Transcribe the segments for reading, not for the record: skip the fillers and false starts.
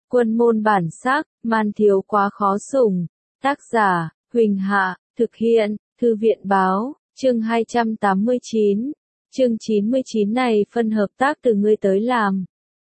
Quân môn bản sắc, man thiếu quá khó sủng. Tác giả, Huỳnh Hạ, thực hiện, Thư viện báo, chương 289. Chương 99 này phân hợp tác từ ngươi tới làm.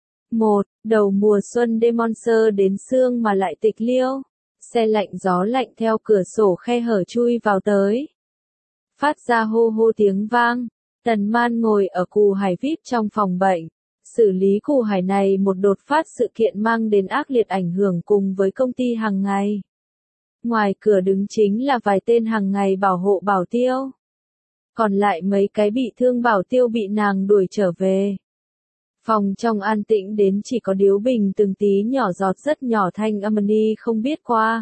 1. Đầu mùa xuân đêm monster đến sương mà lại tịch liêu. Xe lạnh gió lạnh theo cửa sổ khe hở chui vào tới. Phát ra hô hô tiếng vang. Tần Man ngồi ở cù hải VIP trong phòng bệnh. Xử lý cù hải này một đột phát sự kiện mang đến ác liệt ảnh hưởng cùng với công ty hàng ngày. Ngoài cửa đứng chính là vài tên hàng ngày bảo hộ bảo tiêu. Còn lại mấy cái bị thương bảo tiêu bị nàng đuổi trở về. Phòng trong an tĩnh đến chỉ có điếu bình từng tí nhỏ giọt rất nhỏ thanh âm ni không biết qua.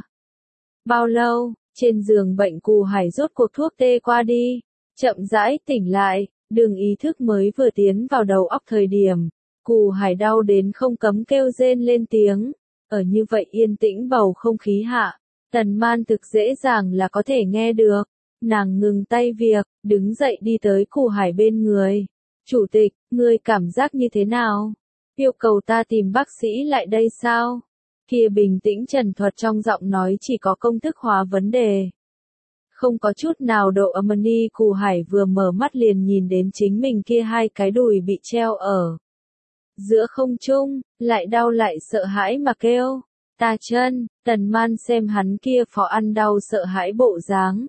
Bao lâu, trên giường bệnh cù hải rốt cuộc thuốc tê qua đi, chậm rãi tỉnh lại, đường ý thức mới vừa tiến vào đầu óc thời điểm, cù hải đau đến không cấm kêu rên lên tiếng. Ở như vậy yên tĩnh bầu không khí hạ, Tần Man thực dễ dàng là có thể nghe được. Nàng ngừng tay việc, đứng dậy đi tới cù hải bên người. Chủ tịch, ngươi cảm giác như thế nào? Yêu cầu ta tìm bác sĩ lại đây sao? Kia bình tĩnh trần thuật trong giọng nói chỉ có công thức hóa vấn đề. Không có chút nào độ âm ni. Cù hải vừa mở mắt liền nhìn đến chính mình kia hai cái đùi bị treo ở giữa không trung, lại đau lại sợ hãi mà kêu. Ta chân. Tần Man xem hắn kia phó ăn đau sợ hãi bộ dáng.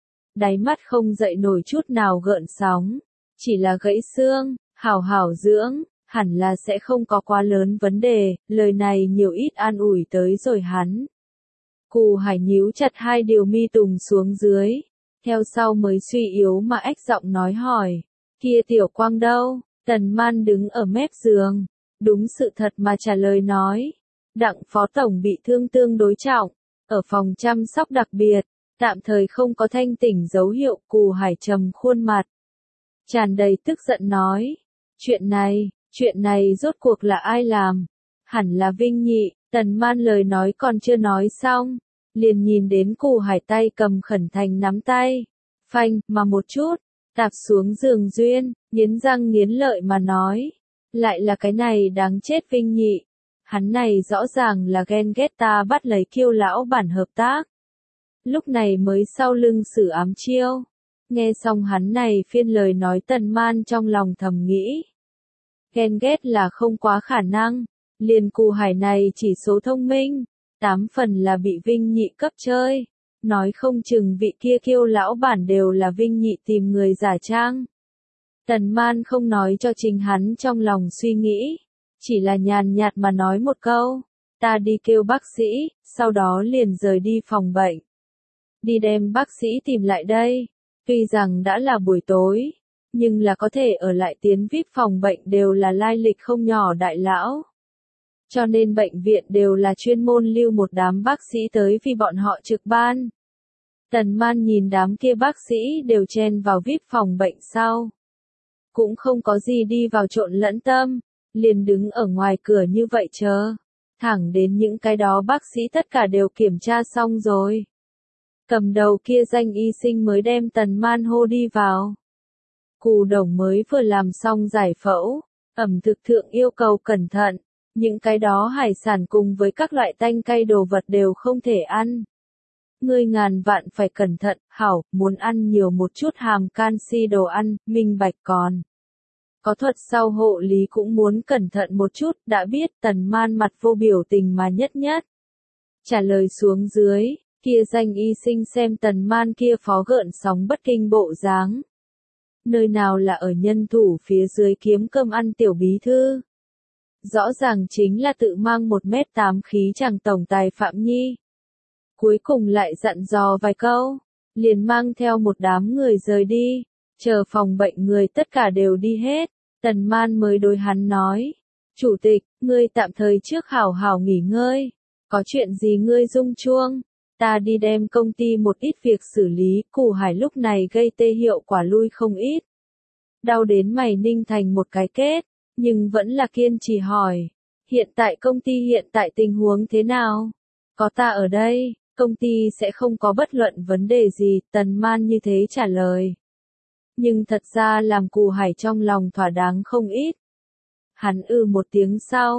Đáy mắt không dậy nổi chút nào gợn sóng. Chỉ là gãy xương, hảo hảo dưỡng, hẳn là sẽ không có quá lớn vấn đề, lời này nhiều ít an ủi tới rồi hắn. Cù hải nhíu chặt hai điều mi tùng xuống dưới, theo sau mới suy yếu mà ếch giọng nói hỏi, kia tiểu quang đâu? Tần Man đứng ở mép giường, đúng sự thật mà trả lời nói, Đặng phó tổng bị thương tương đối trọng, ở phòng chăm sóc đặc biệt, tạm thời không có thanh tỉnh dấu hiệu. Cù hải trầm khuôn mặt, tràn đầy tức giận nói, chuyện này rốt cuộc là ai làm? Hẳn là Vinh Nhị. Tần Man lời nói còn chưa nói xong, liền nhìn đến cù hải tay cầm khẩn thành nắm tay, phanh mà một chút, tạp xuống giường duyên, nghiến răng nghiến lợi mà nói, lại là cái này đáng chết Vinh Nhị. Hắn này rõ ràng là ghen ghét ta bắt lấy Kiêu lão bản hợp tác. Lúc này mới sau lưng xử ám chiêu. Nghe xong hắn này phiên lời nói, Tần Man trong lòng thầm nghĩ. Ghen ghét là không quá khả năng, liền cù hải này chỉ số thông minh, 8 phần là bị Vinh Nhị cấp chơi. Nói không chừng vị kia Kiêu lão bản đều là Vinh Nhị tìm người giả trang. Tần Man không nói cho chính hắn trong lòng suy nghĩ, chỉ là nhàn nhạt mà nói một câu, ta đi kêu bác sĩ, sau đó liền rời đi phòng bệnh. Đi đem bác sĩ tìm lại đây. Tuy rằng đã là buổi tối, nhưng là có thể ở lại tiến VIP phòng bệnh đều là lai lịch không nhỏ đại lão. Cho nên bệnh viện đều là chuyên môn lưu một đám bác sĩ tới vì bọn họ trực ban. Tần Man nhìn đám kia bác sĩ đều chen vào VIP phòng bệnh sau. Cũng không có gì đi vào trộn lẫn tâm, liền đứng ở ngoài cửa như vậy chờ. Thẳng đến những cái đó bác sĩ tất cả đều kiểm tra xong rồi. Cầm đầu kia danh y sinh mới đem Tần Man hô đi vào. Cù đồng mới vừa làm xong giải phẫu, ẩm thực thượng yêu cầu cẩn thận, những cái đó hải sản cùng với các loại tanh cay đồ vật đều không thể ăn. Ngươi ngàn vạn phải cẩn thận, hảo, muốn ăn nhiều một chút hàm canxi đồ ăn, minh bạch còn. Có thuật sau hộ lý cũng muốn cẩn thận một chút, đã biết. Tần Man mặt vô biểu tình mà nhất trả lời xuống dưới. Kia danh y sinh xem Tần Man kia phó gợn sóng bất kinh bộ dáng. Nơi nào là ở nhân thủ phía dưới kiếm cơm ăn tiểu bí thư. Rõ ràng chính là tự mang 1m8 khí chàng tổng tài Phạm Nhi. Cuối cùng lại dặn dò vài câu, liền mang theo một đám người rời đi, chờ phòng bệnh người tất cả đều đi hết. Tần Man mới đối hắn nói, chủ tịch, ngươi tạm thời trước hảo hảo nghỉ ngơi, có chuyện gì ngươi rung chuông. Ta đi đem công ty một ít việc xử lý. Cù hải lúc này gây tê hiệu quả lui không ít. Đau đến mày ninh thành một cái kết, nhưng vẫn là kiên trì hỏi. Hiện tại công ty hiện tại tình huống thế nào? Có ta ở đây, công ty sẽ không có bất luận vấn đề gì. Tần Man như thế trả lời. Nhưng thật ra làm cù hải trong lòng thỏa đáng không ít. Hắn một tiếng sau,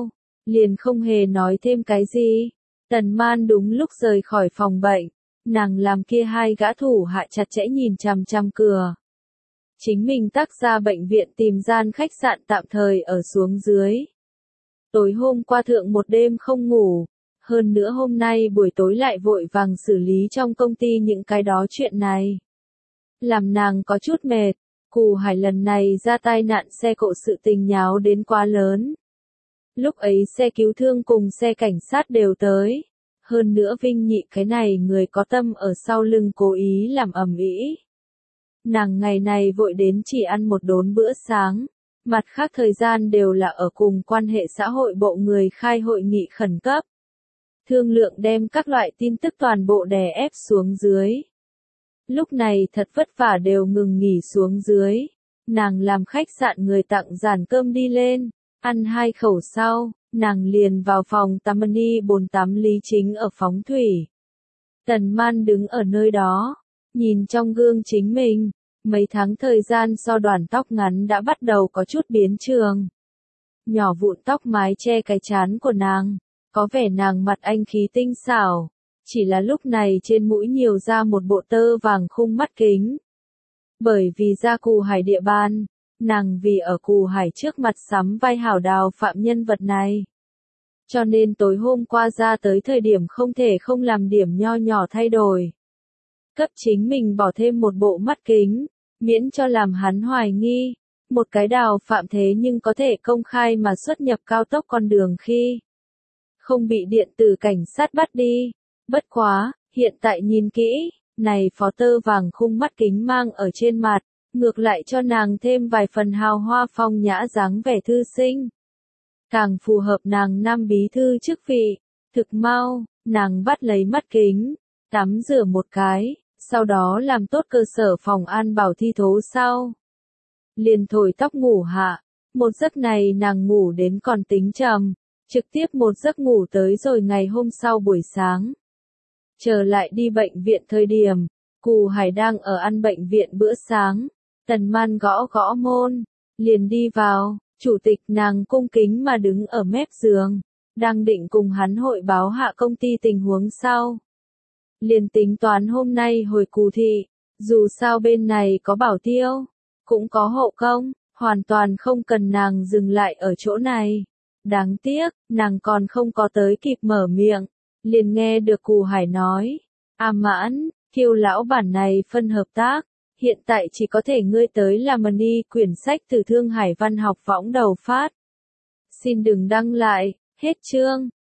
liền không hề nói thêm cái gì. Tần Man đúng lúc rời khỏi phòng bệnh, nàng làm kia hai gã thủ hạ chặt chẽ nhìn chằm chằm cửa. Chính mình tắc ra bệnh viện tìm gian khách sạn tạm thời ở xuống dưới. Tối hôm qua thượng một đêm không ngủ, hơn nữa hôm nay buổi tối lại vội vàng xử lý trong công ty những cái đó chuyện này. Làm nàng có chút mệt, Cù Hải lần này ra tai nạn xe cộ sự tình nháo đến quá lớn. Lúc ấy xe cứu thương cùng xe cảnh sát đều tới. Hơn nữa Vinh Nhị cái này người có tâm ở sau lưng cố ý làm ầm ĩ. Nàng ngày này vội đến chỉ ăn một đốn bữa sáng, mặt khác thời gian đều là ở cùng quan hệ xã hội bộ người khai hội nghị khẩn cấp. Thương lượng đem các loại tin tức toàn bộ đè ép xuống dưới. Lúc này thật vất vả đều ngừng nghỉ xuống dưới. Nàng làm khách sạn người tặng dàn cơm đi lên, ăn 2 khẩu sau, nàng liền vào phòng tắm đi bồn tắm Lý Chính ở phóng thủy. Tần Man đứng ở nơi đó, nhìn trong gương chính mình, mấy tháng thời gian so đoàn tóc ngắn đã bắt đầu có chút biến trường. Nhỏ vụn tóc mái che cái trán của nàng, có vẻ nàng mặt anh khí tinh xảo, chỉ là lúc này trên mũi nhiều ra một bộ tơ vàng khung mắt kính. Bởi vì ra Cù Hải địa bàn, nàng vì ở Cù Hải trước mặt sắm vai hảo đào phạm nhân vật này. Cho nên tối hôm qua ra tới thời điểm không thể không làm điểm nho nhỏ thay đổi. Cấp chính mình bỏ thêm một bộ mắt kính, miễn cho làm hắn hoài nghi, một cái đào phạm thế nhưng có thể công khai mà xuất nhập cao tốc con đường khi không bị điện tử cảnh sát bắt đi. Bất quá, hiện tại nhìn kỹ, này phó tơ vàng khung mắt kính mang ở trên mặt, ngược lại cho nàng thêm vài phần hào hoa phong nhã dáng vẻ thư sinh. Càng phù hợp nàng nam bí thư chức vị. Thực mau, nàng bắt lấy mắt kính, tắm rửa một cái, sau đó làm tốt cơ sở phòng an bảo thi thố sau. Liền thổi tóc ngủ hạ, một giấc này nàng ngủ đến còn tính trầm, trực tiếp một giấc ngủ tới rồi ngày hôm sau buổi sáng. Trở lại đi bệnh viện thời điểm, Cù Hải đang ở ăn bệnh viện bữa sáng, Tần Man gõ gõ môn, liền đi vào, chủ tịch nàng cung kính mà đứng ở mép giường, đang định cùng hắn hội báo hạ công ty tình huống sau. Liền tính toán hôm nay hồi Cù thị, dù sao bên này có bảo tiêu, cũng có hậu công, hoàn toàn không cần nàng dừng lại ở chỗ này. Đáng tiếc, nàng còn không có tới kịp mở miệng, liền nghe được Cù Hải nói, A Mãn, Kiều lão bản này phân hợp tác, hiện tại chỉ có thể ngươi tới làm money quyển sách từ Thương Hải văn học võng đầu phát. Xin đừng đăng lại, hết chương.